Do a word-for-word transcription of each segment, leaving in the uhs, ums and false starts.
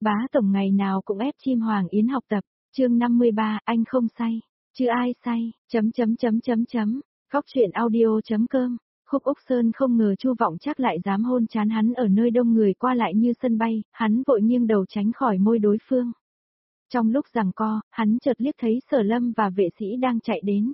Bá tổng ngày nào cũng ép chim Hoàng Yến học tập, chương năm mươi ba, anh không say, chứ ai say, chấm chấm chấm chấm chấm, khóc chuyện audio chấm com. Khúc Úc Sơn không ngờ Chu Vọng Trác lại dám hôn trán hắn ở nơi đông người qua lại như sân bay, hắn vội nghiêng đầu tránh khỏi môi đối phương. Trong lúc giằng co, hắn chợt liếc thấy Sở Lâm và vệ sĩ đang chạy đến.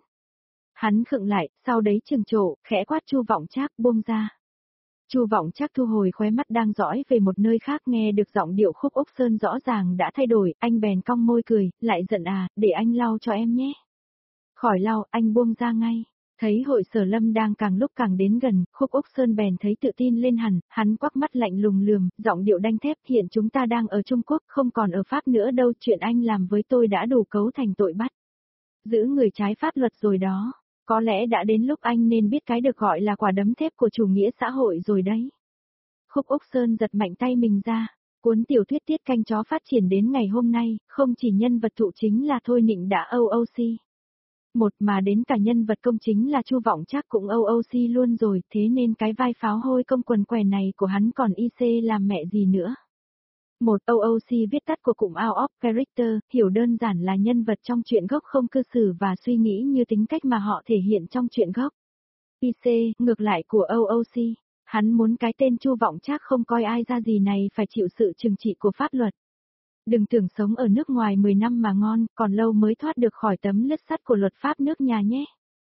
Hắn khựng lại, sau đấy trừng trộ, khẽ quát Chu Vọng Trác buông ra. Chu Vọng Trác thu hồi khóe mắt đang dõi về một nơi khác, nghe được giọng điệu Khúc Úc Sơn rõ ràng đã thay đổi, anh bèn cong môi cười, lại giận à, để anh lau cho em nhé. Khỏi lau, anh buông ra ngay. Thấy hội Sở Lâm đang càng lúc càng đến gần, Khúc Úc Sơn bèn thấy tự tin lên hẳn, hắn quắc mắt lạnh lùng lườm, giọng điệu đanh thép, hiện chúng ta đang ở Trung Quốc, không còn ở Pháp nữa đâu, chuyện anh làm với tôi đã đủ cấu thành tội bắt giữ người trái pháp luật rồi đó. Có lẽ đã đến lúc anh nên biết cái được gọi là quả đấm thép của chủ nghĩa xã hội rồi đấy. Khúc Úc Sơn giật mạnh tay mình ra, cuốn tiểu thuyết Tiết Canh Chó phát triển đến ngày hôm nay, không chỉ nhân vật thụ chính là Thôi Nịnh đã o o xê. Một mà đến cả nhân vật công chính là Chu Vọng Trác cũng o o xê luôn rồi, thế nên cái vai pháo hôi công quần què này của hắn còn i xê làm mẹ gì nữa. Một o o xê viết tắt của cụm out of character, hiểu đơn giản là nhân vật trong truyện gốc không cư xử và suy nghĩ như tính cách mà họ thể hiện trong truyện gốc. i xê, ngược lại của o o xê, hắn muốn cái tên Chu Vọng Trác không coi ai ra gì này phải chịu sự trừng trị của pháp luật. Đừng tưởng sống ở nước ngoài mười năm mà ngon, còn lâu mới thoát được khỏi tấm lưới sắt của luật pháp nước nhà nhé.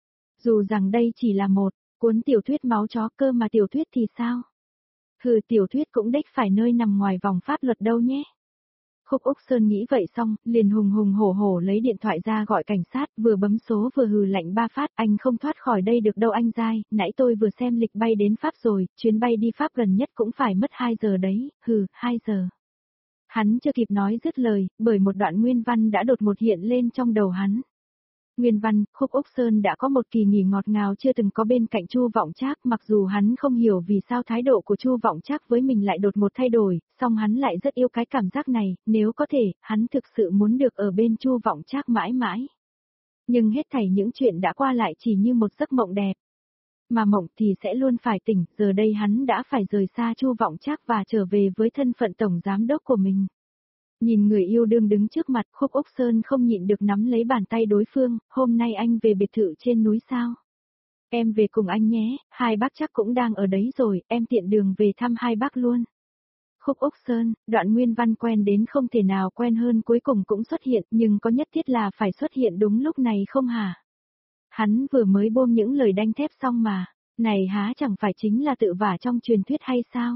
Dù rằng đây chỉ là một cuốn tiểu thuyết máu chó cơ mà tiểu thuyết thì sao? Hừ, tiểu thuyết cũng đếch phải nơi nằm ngoài vòng pháp luật đâu nhé. Khúc Úc Sơn nghĩ vậy xong, liền hùng hùng hổ hổ lấy điện thoại ra gọi cảnh sát, vừa bấm số vừa hừ lạnh ba phát, anh không thoát khỏi đây được đâu anh dai, nãy tôi vừa xem lịch bay đến Pháp rồi, chuyến bay đi Pháp gần nhất cũng phải mất hai giờ đấy, hừ, hai giờ. Hắn chưa kịp nói dứt lời, bởi một đoạn nguyên văn đã đột ngột hiện lên trong đầu hắn. Nguyên văn, Khúc Úc Sơn đã có một kỳ nghỉ ngọt ngào chưa từng có bên cạnh Chu Vọng Trác, mặc dù hắn không hiểu vì sao thái độ của Chu Vọng Trác với mình lại đột ngột thay đổi, song hắn lại rất yêu cái cảm giác này, nếu có thể, hắn thực sự muốn được ở bên Chu Vọng Trác mãi mãi. Nhưng hết thảy những chuyện đã qua lại chỉ như một giấc mộng đẹp. Mà mộng thì sẽ luôn phải tỉnh, giờ đây hắn đã phải rời xa Chu Vọng Trác và trở về với thân phận tổng giám đốc của mình. Nhìn người yêu đương đứng trước mặt, Khúc Úc Sơn không nhịn được nắm lấy bàn tay đối phương, hôm nay anh về biệt thự trên núi sao? Em về cùng anh nhé, hai bác chắc cũng đang ở đấy rồi, em tiện đường về thăm hai bác luôn. Khúc Úc Sơn, đoạn nguyên văn quen đến không thể nào quen hơn cuối cùng cũng xuất hiện, nhưng có nhất thiết là phải xuất hiện đúng lúc này không hả? Hắn vừa mới bôm những lời đanh thép xong mà, này há chẳng phải chính là tự vả trong truyền thuyết hay sao?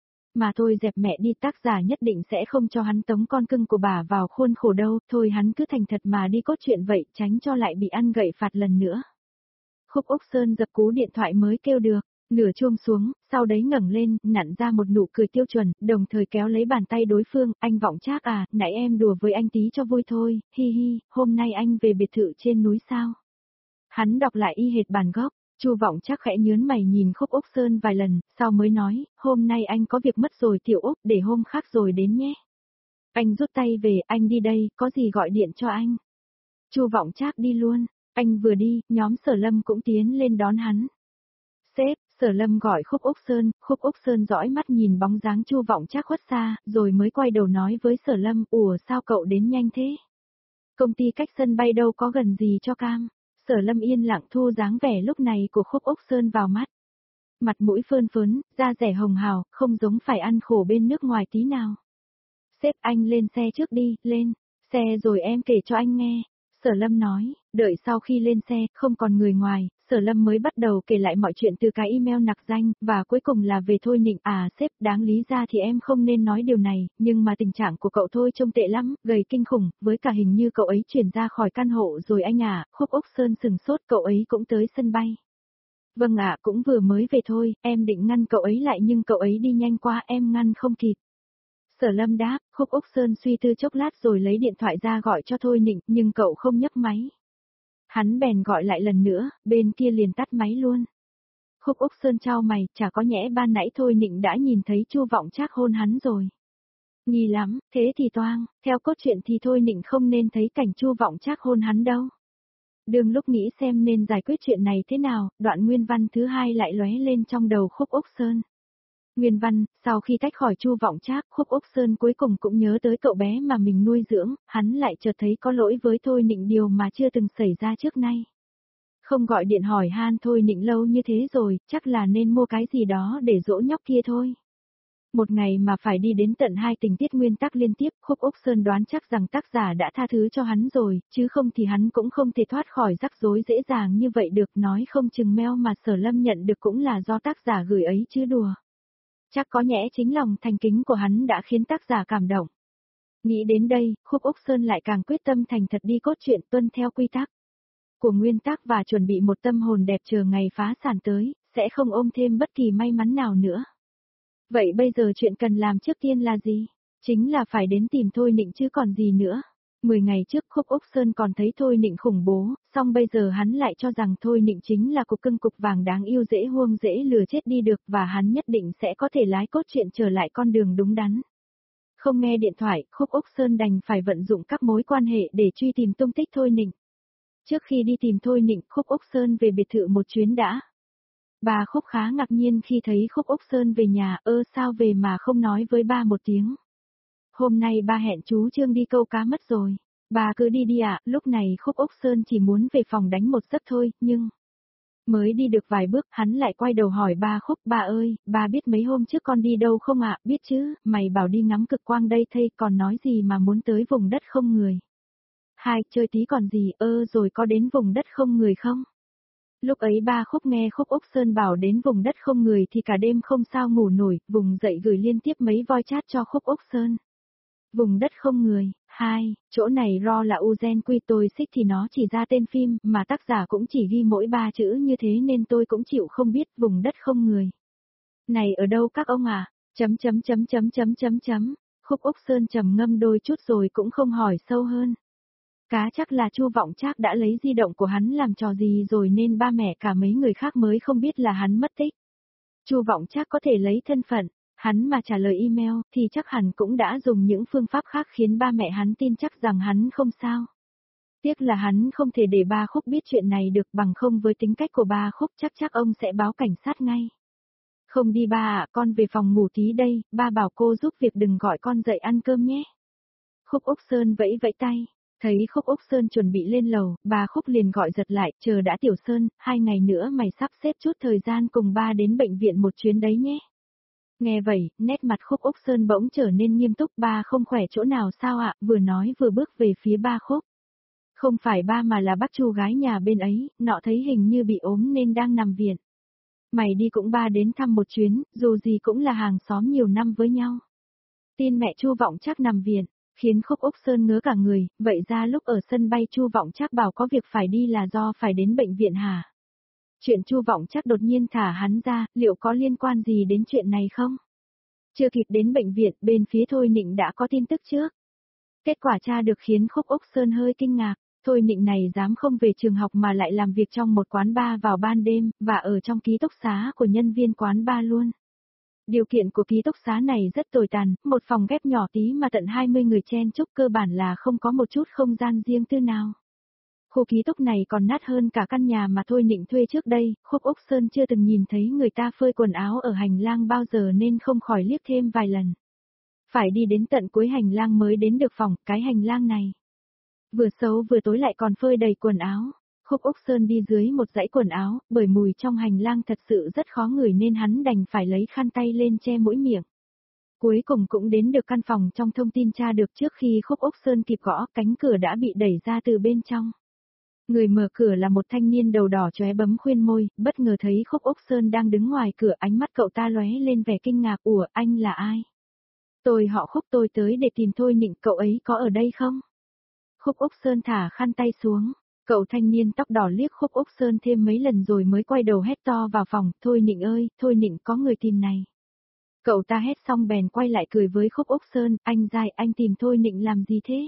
Mà thôi dẹp mẹ đi, tác giả nhất định sẽ không cho hắn tống con cưng của bà vào khuôn khổ đâu, thôi hắn cứ thành thật mà đi cốt truyện vậy, tránh cho lại bị ăn gậy phạt lần nữa. Khúc Úc Sơn dập cú điện thoại mới kêu được, nửa chuông xuống, sau đấy ngẩng lên, nặn ra một nụ cười tiêu chuẩn, đồng thời kéo lấy bàn tay đối phương, anh Vọng Trác à, nãy em đùa với anh tí cho vui thôi, hi hi, hôm nay anh về biệt thự trên núi sao? Hắn đọc lại y hệt bản gốc. Chu Vọng Trác khẽ nhướng mày nhìn Khúc Úc Sơn vài lần, sau mới nói, hôm nay anh có việc mất rồi Tiểu Úc, để hôm khác rồi đến nhé. Anh rút tay về, anh đi đây, có gì gọi điện cho anh. Chu Vọng Trác đi luôn, anh vừa đi, nhóm Sở Lâm cũng tiến lên đón hắn. Sếp, Sở Lâm gọi Khúc Úc Sơn, Khúc Úc Sơn dõi mắt nhìn bóng dáng Chu Vọng Trác khuất xa, rồi mới quay đầu nói với Sở Lâm, ủa sao cậu đến nhanh thế? Công ty cách sân bay đâu có gần gì cho cam. Sở Lâm yên lặng thu dáng vẻ lúc này của Khúc Úc Sơn vào mắt. Mặt mũi phơn phớn, da dẻ hồng hào, không giống phải ăn khổ bên nước ngoài tí nào. Sếp anh lên xe trước đi, lên, xe rồi em kể cho anh nghe. Sở Lâm nói, đợi sau khi lên xe, không còn người ngoài, Sở Lâm mới bắt đầu kể lại mọi chuyện từ cái email nặc danh, và cuối cùng là về Thôi Nịnh. À sếp, đáng lý ra thì em không nên nói điều này, nhưng mà tình trạng của cậu Thôi trông tệ lắm, gầy kinh khủng, với cả hình như cậu ấy chuyển ra khỏi căn hộ rồi anh à. Khúc Úc Sơn sừng sốt, cậu ấy cũng tới sân bay. Vâng ạ, cũng vừa mới về thôi, em định ngăn cậu ấy lại nhưng cậu ấy đi nhanh quá em ngăn không kịp. Sở Lâm đáp, Khúc Úc Sơn suy tư chốc lát rồi lấy điện thoại ra gọi cho Thôi Nịnh, nhưng cậu không nhấc máy. Hắn bèn gọi lại lần nữa, bên kia liền tắt máy luôn. Khúc Úc Sơn chau mày, chả có nhẽ ban nãy Thôi Nịnh đã nhìn thấy Chu Vọng Trác hôn hắn rồi. Nghi lắm, thế thì toang, theo cốt truyện thì Thôi Nịnh không nên thấy cảnh Chu Vọng Trác hôn hắn đâu. Đương lúc nghĩ xem nên giải quyết chuyện này thế nào, đoạn nguyên văn thứ hai lại lóe lên trong đầu Khúc Úc Sơn. Nguyên văn, sau khi tách khỏi Chu Vọng Trác, Khúc Úc Sơn cuối cùng cũng nhớ tới cậu bé mà mình nuôi dưỡng, hắn lại chợt thấy có lỗi với Thôi Nịnh điều mà chưa từng xảy ra trước nay. Không gọi điện hỏi han Thôi Nịnh lâu như thế rồi, chắc là nên mua cái gì đó để dỗ nhóc kia thôi. Một ngày mà phải đi đến tận hai tình tiết nguyên tắc liên tiếp, Khúc Úc Sơn đoán chắc rằng tác giả đã tha thứ cho hắn rồi, chứ không thì hắn cũng không thể thoát khỏi rắc rối dễ dàng như vậy được, nói không chừng mail mà Sở Lâm nhận được cũng là do tác giả gửi ấy chứ đùa. Chắc có nhẽ chính lòng thành kính của hắn đã khiến tác giả cảm động. Nghĩ đến đây, Khúc Úc Sơn lại càng quyết tâm thành thật đi cốt truyện tuân theo quy tắc của nguyên tắc và chuẩn bị một tâm hồn đẹp chờ ngày phá sản tới, sẽ không ôm thêm bất kỳ may mắn nào nữa. Vậy bây giờ chuyện cần làm trước tiên là gì? Chính là phải đến tìm Thôi Nịnh chứ còn gì nữa. Mười ngày trước Khúc Úc Sơn còn thấy Thôi Nịnh khủng bố, song bây giờ hắn lại cho rằng Thôi Nịnh chính là cục cưng cục vàng đáng yêu dễ huông dễ lừa chết đi được và hắn nhất định sẽ có thể lái cốt truyện trở lại con đường đúng đắn. Không nghe điện thoại, Khúc Úc Sơn đành phải vận dụng các mối quan hệ để truy tìm tung tích Thôi Nịnh. Trước khi đi tìm Thôi Nịnh, Khúc Úc Sơn về biệt thự một chuyến đã. Bà Khúc khá ngạc nhiên khi thấy Khúc Úc Sơn về nhà, ơ sao về mà không nói với ba một tiếng. Hôm nay ba hẹn chú Trương đi câu cá mất rồi. Bà cứ đi đi ạ, lúc này Khúc Úc Sơn chỉ muốn về phòng đánh một giấc thôi, nhưng... Mới đi được vài bước, hắn lại quay đầu hỏi ba Khúc, ba ơi, ba biết mấy hôm trước con đi đâu không ạ, biết chứ, mày bảo đi ngắm cực quang đây thây, còn nói gì mà muốn tới vùng đất không người. Hai, chơi tí còn gì, ơ rồi có đến vùng đất không người không? Lúc ấy ba Khúc nghe Khúc Úc Sơn bảo đến vùng đất không người thì cả đêm không sao ngủ nổi, vùng dậy gửi liên tiếp mấy voi chat cho Khúc Úc Sơn. Vùng đất không người, hai, chỗ này ro là Uzen quy tôi xích thì nó chỉ ra tên phim, mà tác giả cũng chỉ ghi mỗi ba chữ như thế nên tôi cũng chịu không biết vùng đất không người. Này ở đâu các ông à? Chấm chấm chấm chấm chấm chấm chấm, Khúc Úc Sơn trầm ngâm đôi chút rồi cũng không hỏi sâu hơn. Cá chắc là Chu Vọng Trác đã lấy di động của hắn làm trò gì rồi nên ba mẹ cả mấy người khác mới không biết là hắn mất tích. Chu Vọng Trác có thể lấy thân phận, hắn mà trả lời email thì chắc hẳn cũng đã dùng những phương pháp khác khiến ba mẹ hắn tin chắc rằng hắn không sao. Tiếc là hắn không thể để ba Khúc biết chuyện này được, bằng không với tính cách của ba Khúc chắc chắc ông sẽ báo cảnh sát ngay. Không đi ba ạ, con về phòng ngủ tí đây, ba bảo cô giúp việc đừng gọi con dậy ăn cơm nhé. Khúc Úc Sơn vẫy vẫy tay. Thấy Khúc Úc Sơn chuẩn bị lên lầu, bà Khúc liền gọi giật lại, chờ đã Tiểu Sơn, hai ngày nữa mày sắp xếp chút thời gian cùng ba đến bệnh viện một chuyến đấy nhé. Nghe vậy, nét mặt Khúc Úc Sơn bỗng trở nên nghiêm túc, ba không khỏe chỗ nào sao ạ, vừa nói vừa bước về phía ba Khúc. Không phải ba mà là bác Chu gái nhà bên ấy, nọ thấy hình như bị ốm nên đang nằm viện. Mày đi cũng ba đến thăm một chuyến, dù gì cũng là hàng xóm nhiều năm với nhau. Tin mẹ Chu Vọng Trác nằm viện. Khiến Khúc Úc Sơn ngớ cả người, vậy ra lúc ở sân bay Chu Vọng Trác bảo có việc phải đi là do phải đến bệnh viện hả? Chuyện Chu Vọng Trác đột nhiên thả hắn ra, liệu có liên quan gì đến chuyện này không? Chưa kịp đến bệnh viện, bên phía Thôi Nịnh đã có tin tức trước. Kết quả tra được khiến Khúc Úc Sơn hơi kinh ngạc, Thôi Nịnh này dám không về trường học mà lại làm việc trong một quán bar vào ban đêm, và ở trong ký túc xá của nhân viên quán bar luôn. Điều kiện của ký túc xá này rất tồi tàn, một phòng ghép nhỏ tí mà tận hai mươi người chen chúc, cơ bản là không có một chút không gian riêng tư nào. Khu ký túc này còn nát hơn cả căn nhà mà Thôi Nịnh thuê trước đây, Khúc Úc Sơn chưa từng nhìn thấy người ta phơi quần áo ở hành lang bao giờ nên không khỏi liếc thêm vài lần. Phải đi đến tận cuối hành lang mới đến được phòng, cái hành lang này. Vừa xấu vừa tối lại còn phơi đầy quần áo. Khúc Úc Sơn đi dưới một dãy quần áo, bởi mùi trong hành lang thật sự rất khó ngửi nên hắn đành phải lấy khăn tay lên che mũi miệng. Cuối cùng cũng đến được căn phòng trong thông tin tra được trước khi Khúc Úc Sơn kịp gõ, cánh cửa đã bị đẩy ra từ bên trong. Người mở cửa là một thanh niên đầu đỏ chóe bấm khuyên môi, bất ngờ thấy Khúc Úc Sơn đang đứng ngoài cửa, ánh mắt cậu ta lóe lên vẻ kinh ngạc, ủa, anh là ai? Tôi họ Khúc, tôi tới để tìm Thôi Nịnh, cậu ấy có ở đây không? Khúc Úc Sơn thả khăn tay xuống. Cậu thanh niên tóc đỏ liếc Khúc Úc Sơn thêm mấy lần rồi mới quay đầu hét to vào phòng, Thôi Nịnh ơi, Thôi Nịnh có người tìm này. Cậu ta hét xong bèn quay lại cười với Khúc Úc Sơn, anh dai, anh tìm Thôi Nịnh làm gì thế?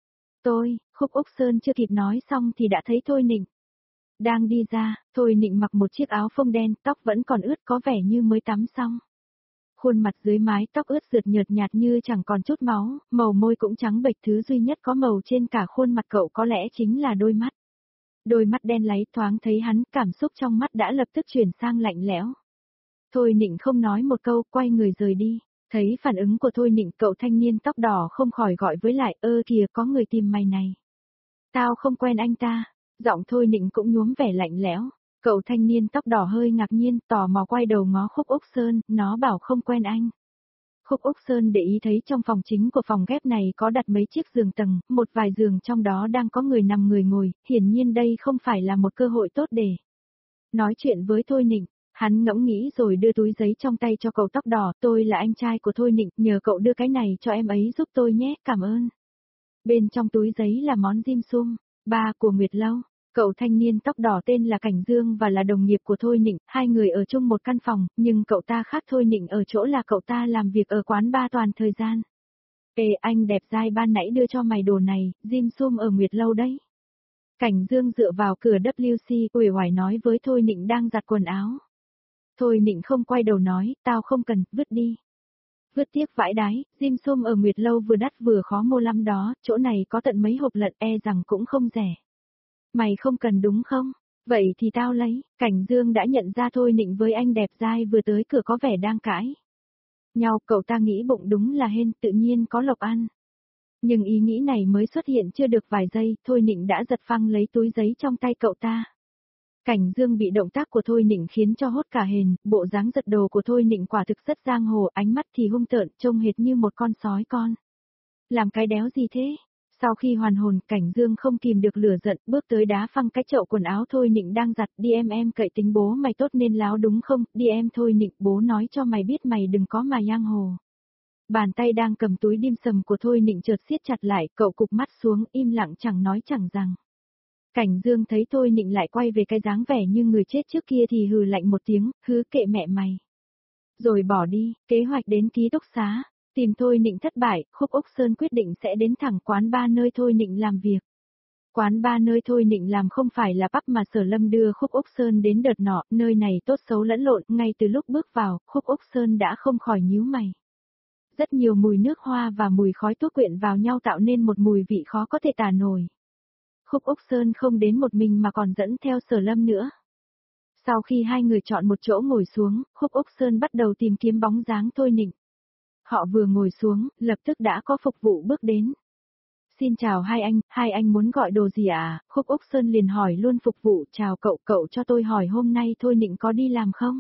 Tôi, Khúc Úc Sơn chưa kịp nói xong thì đã thấy Thôi Nịnh. Đang đi ra, Thôi Nịnh mặc một chiếc áo phông đen, tóc vẫn còn ướt có vẻ như mới tắm xong. Khuôn mặt dưới mái tóc ướt rượt nhợt nhạt như chẳng còn chút máu, màu môi cũng trắng bệch, thứ duy nhất có màu trên cả khuôn mặt cậu có lẽ chính là đôi mắt. Đôi mắt đen láy thoáng thấy hắn, cảm xúc trong mắt đã lập tức chuyển sang lạnh lẽo. Thôi Nịnh không nói một câu, quay người rời đi. Thấy phản ứng của Thôi Nịnh, cậu thanh niên tóc đỏ không khỏi gọi với lại, ơ kìa có người tìm mày này. Tao không quen anh ta. Giọng Thôi Nịnh cũng nhuốm vẻ lạnh lẽo. Cậu thanh niên tóc đỏ hơi ngạc nhiên, tò mò quay đầu ngó Khúc Úc Sơn, nó bảo không quen anh. Khúc Úc Sơn để ý thấy trong phòng chính của phòng ghép này có đặt mấy chiếc giường tầng, một vài giường trong đó đang có người nằm người ngồi, hiển nhiên đây không phải là một cơ hội tốt để nói chuyện với Thôi Nịnh. Hắn ngẫm nghĩ rồi đưa túi giấy trong tay cho cậu tóc đỏ, tôi là anh trai của Thôi Nịnh, nhờ cậu đưa cái này cho em ấy giúp tôi nhé, cảm ơn. Bên trong túi giấy là món dim sum, ba của Nguyệt Lâu. Cậu thanh niên tóc đỏ tên là Cảnh Dương và là đồng nghiệp của Thôi Nịnh, hai người ở chung một căn phòng, nhưng cậu ta khác Thôi Nịnh ở chỗ là cậu ta làm việc ở quán ba toàn thời gian. Ê anh đẹp dai ban nãy đưa cho mày đồ này, dim sum ở Nguyệt Lâu đấy. Cảnh Dương dựa vào cửa W C uể oải nói với Thôi Nịnh đang giặt quần áo. Thôi Nịnh không quay đầu nói, tao không cần, vứt đi. Vứt tiếc vãi đái, dim sum ở Nguyệt Lâu vừa đắt vừa khó mua lắm đó, chỗ này có tận mấy hộp lận e rằng cũng không rẻ. Mày không cần đúng không? Vậy thì tao lấy. Cảnh Dương đã nhận ra Thôi Nịnh với anh đẹp dai vừa tới cửa có vẻ đang cãi nhau, cậu ta nghĩ bụng đúng là hên, tự nhiên có lộc ăn. Nhưng ý nghĩ này mới xuất hiện chưa được vài giây, Thôi Nịnh đã giật phăng lấy túi giấy trong tay cậu ta. Cảnh Dương bị động tác của Thôi Nịnh khiến cho hốt cả hền, bộ dáng giật đồ của Thôi Nịnh quả thực rất giang hồ, ánh mắt thì hung tợn, trông hệt như một con sói con. Làm cái đéo gì thế? Sau khi hoàn hồn, Cảnh Dương không kìm được lửa giận, bước tới đá phăng cái chậu quần áo Thôi Nịnh đang giặt, đi em em cậy tính bố mày tốt nên láo đúng không, đi em Thôi Nịnh, bố nói cho mày biết mày đừng có mà giang hồ. Bàn tay đang cầm túi dim sầm của Thôi Nịnh chợt siết chặt lại, cậu cụp mắt xuống, im lặng chẳng nói chẳng rằng. Cảnh Dương thấy Thôi Nịnh lại quay về cái dáng vẻ như người chết trước kia thì hừ lạnh một tiếng, hứ kệ mẹ mày. Rồi bỏ đi, kế hoạch đến ký túc xá. Tìm Thôi Nịnh thất bại, Khúc Úc Sơn quyết định sẽ đến thẳng quán ba nơi Thôi Nịnh làm việc. Quán ba nơi Thôi Nịnh làm không phải là pub mà Sở Lâm đưa Khúc Úc Sơn đến đợt nọ, nơi này tốt xấu lẫn lộn, ngay từ lúc bước vào, Khúc Úc Sơn đã không khỏi nhíu mày. Rất nhiều mùi nước hoa và mùi khói thuốc quyện vào nhau tạo nên một mùi vị khó có thể tả nổi. Khúc Úc Sơn không đến một mình mà còn dẫn theo Sở Lâm nữa. Sau khi hai người chọn một chỗ ngồi xuống, Khúc Úc Sơn bắt đầu tìm kiếm bóng dáng Thôi Nịnh. Họ vừa ngồi xuống, lập tức đã có phục vụ bước đến. Xin chào hai anh, hai anh muốn gọi đồ gì à? Khúc Úc Sơn liền hỏi luôn phục vụ, chào cậu, cậu cho tôi hỏi hôm nay Thôi Nịnh có đi làm không?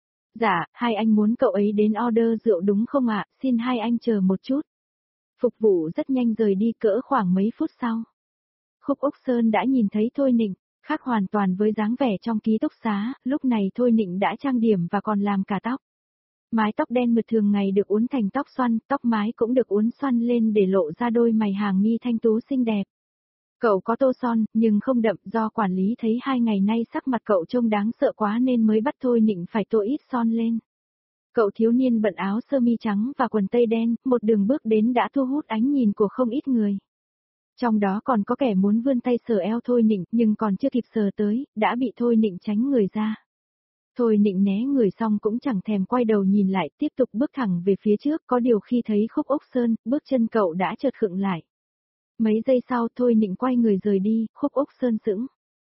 Dạ, hai anh muốn cậu ấy đến order rượu đúng không ạ? Xin hai anh chờ một chút. Phục vụ rất nhanh rời đi cỡ khoảng mấy phút sau. Khúc Úc Sơn đã nhìn thấy Thôi Nịnh, khác hoàn toàn với dáng vẻ trong ký túc xá, lúc này Thôi Nịnh đã trang điểm và còn làm cả tóc. Mái tóc đen mượt thường ngày được uốn thành tóc xoăn, tóc mái cũng được uốn xoăn lên để lộ ra đôi mày hàng mi thanh tú xinh đẹp. Cậu có tô son, nhưng không đậm, do quản lý thấy hai ngày nay sắc mặt cậu trông đáng sợ quá nên mới bắt Thôi Nịnh phải tô ít son lên. Cậu thiếu niên bận áo sơ mi trắng và quần tây đen, một đường bước đến đã thu hút ánh nhìn của không ít người. Trong đó còn có kẻ muốn vươn tay sờ eo Thôi Nịnh, nhưng còn chưa kịp sờ tới, đã bị Thôi Nịnh tránh người ra. Thôi Nịnh né người xong cũng chẳng thèm quay đầu nhìn lại, tiếp tục bước thẳng về phía trước, có điều khi thấy Khúc Úc Sơn, bước chân cậu đã chợt khựng lại. Mấy giây sau Thôi Nịnh quay người rời đi, Khúc Úc Sơn sững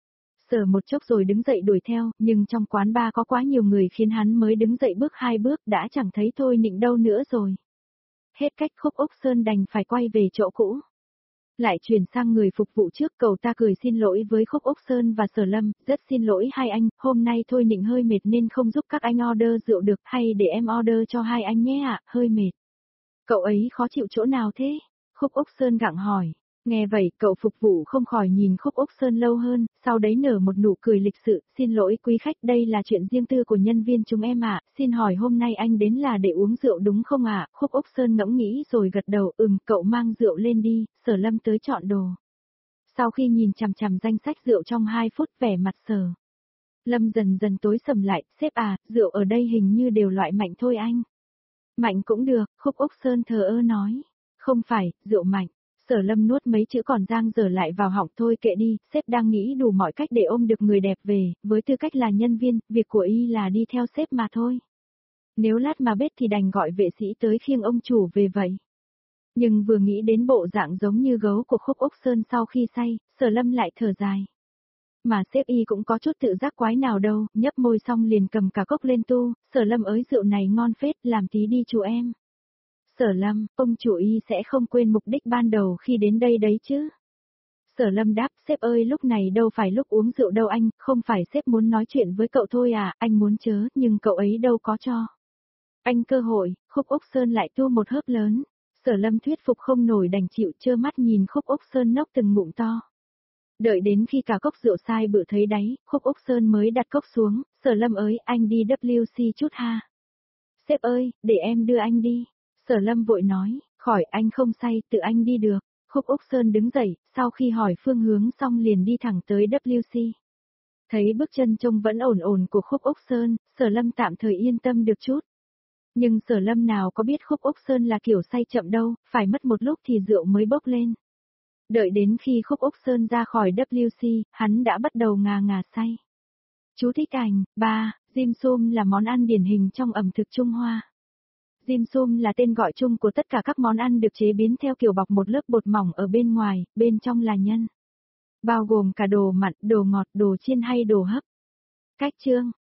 sờ một chốc rồi đứng dậy đuổi theo, nhưng trong quán bar có quá nhiều người khiến hắn mới đứng dậy bước hai bước đã chẳng thấy Thôi Nịnh đâu nữa rồi. Hết cách Khúc Úc Sơn đành phải quay về chỗ cũ. Lại chuyển sang người phục vụ trước, cậu ta cười xin lỗi với Khúc Úc Sơn và Sở Lâm, rất xin lỗi hai anh, hôm nay Thôi Nịnh hơi mệt nên không giúp các anh order rượu được, hay để em order cho hai anh nhé ạ, hơi mệt. Cậu ấy khó chịu chỗ nào thế? Khúc Úc Sơn gặng hỏi. Nghe vậy, cậu phục vụ không khỏi nhìn Khúc Úc Sơn lâu hơn, sau đấy nở một nụ cười lịch sự, xin lỗi quý khách, đây là chuyện riêng tư của nhân viên chúng em ạ, xin hỏi hôm nay anh đến là để uống rượu đúng không ạ? Khúc Úc Sơn ngẫm nghĩ rồi gật đầu, ừm, cậu mang rượu lên đi, Sở Lâm tới chọn đồ. Sau khi nhìn chằm chằm danh sách rượu trong hai phút, vẻ mặt Sở Lâm dần dần tối sầm lại, sếp à, rượu ở đây hình như đều loại mạnh thôi anh. Mạnh cũng được, Khúc Úc Sơn thờ ơ nói. Không phải, rượu mạnh. Sở Lâm nuốt mấy chữ còn dang dở lại vào họng, thôi kệ đi, sếp đang nghĩ đủ mọi cách để ôm được người đẹp về, với tư cách là nhân viên, việc của y là đi theo sếp mà thôi. Nếu lát mà bết thì đành gọi vệ sĩ tới khiêng ông chủ về vậy. Nhưng vừa nghĩ đến bộ dạng giống như gấu của Khúc Úc Sơn sau khi say, Sở Lâm lại thở dài. Mà sếp y cũng có chút tự giác quái nào đâu, nhấp môi xong liền cầm cả cốc lên tu, Sở Lâm ới rượu này ngon phết, làm tí đi chú em. Sở Lâm, ông chủ y sẽ không quên mục đích ban đầu khi đến đây đấy chứ. Sở Lâm đáp, sếp ơi lúc này đâu phải lúc uống rượu đâu anh, không phải sếp muốn nói chuyện với cậu thôi à, anh muốn chớ, nhưng cậu ấy đâu có cho. Anh cơ hội, Khúc Úc Sơn lại tu một hớp lớn. Sở Lâm thuyết phục không nổi đành chịu trơ mắt nhìn Khúc Úc Sơn nốc từng ngụm to. Đợi đến khi cả cốc rượu sai bự thấy đáy, Khúc Úc Sơn mới đặt cốc xuống, Sở Lâm ơi, anh đi W C chút ha. Sếp ơi, để em đưa anh đi. Sở Lâm vội nói, khỏi anh không say, tự anh đi được. Khúc Úc Sơn đứng dậy, sau khi hỏi phương hướng xong liền đi thẳng tới W C. Thấy bước chân trông vẫn ổn ổn của Khúc Úc Sơn, Sở Lâm tạm thời yên tâm được chút. Nhưng Sở Lâm nào có biết Khúc Úc Sơn là kiểu say chậm đâu, phải mất một lúc thì rượu mới bốc lên. Đợi đến khi Khúc Úc Sơn ra khỏi W C, hắn đã bắt đầu ngà ngà say. Chú thích ảnh, ba, dim sum là món ăn điển hình trong ẩm thực Trung Hoa. Dim sum là tên gọi chung của tất cả các món ăn được chế biến theo kiểu bọc một lớp bột mỏng ở bên ngoài, bên trong là nhân. Bao gồm cả đồ mặn, đồ ngọt, đồ chiên hay đồ hấp. Cách chương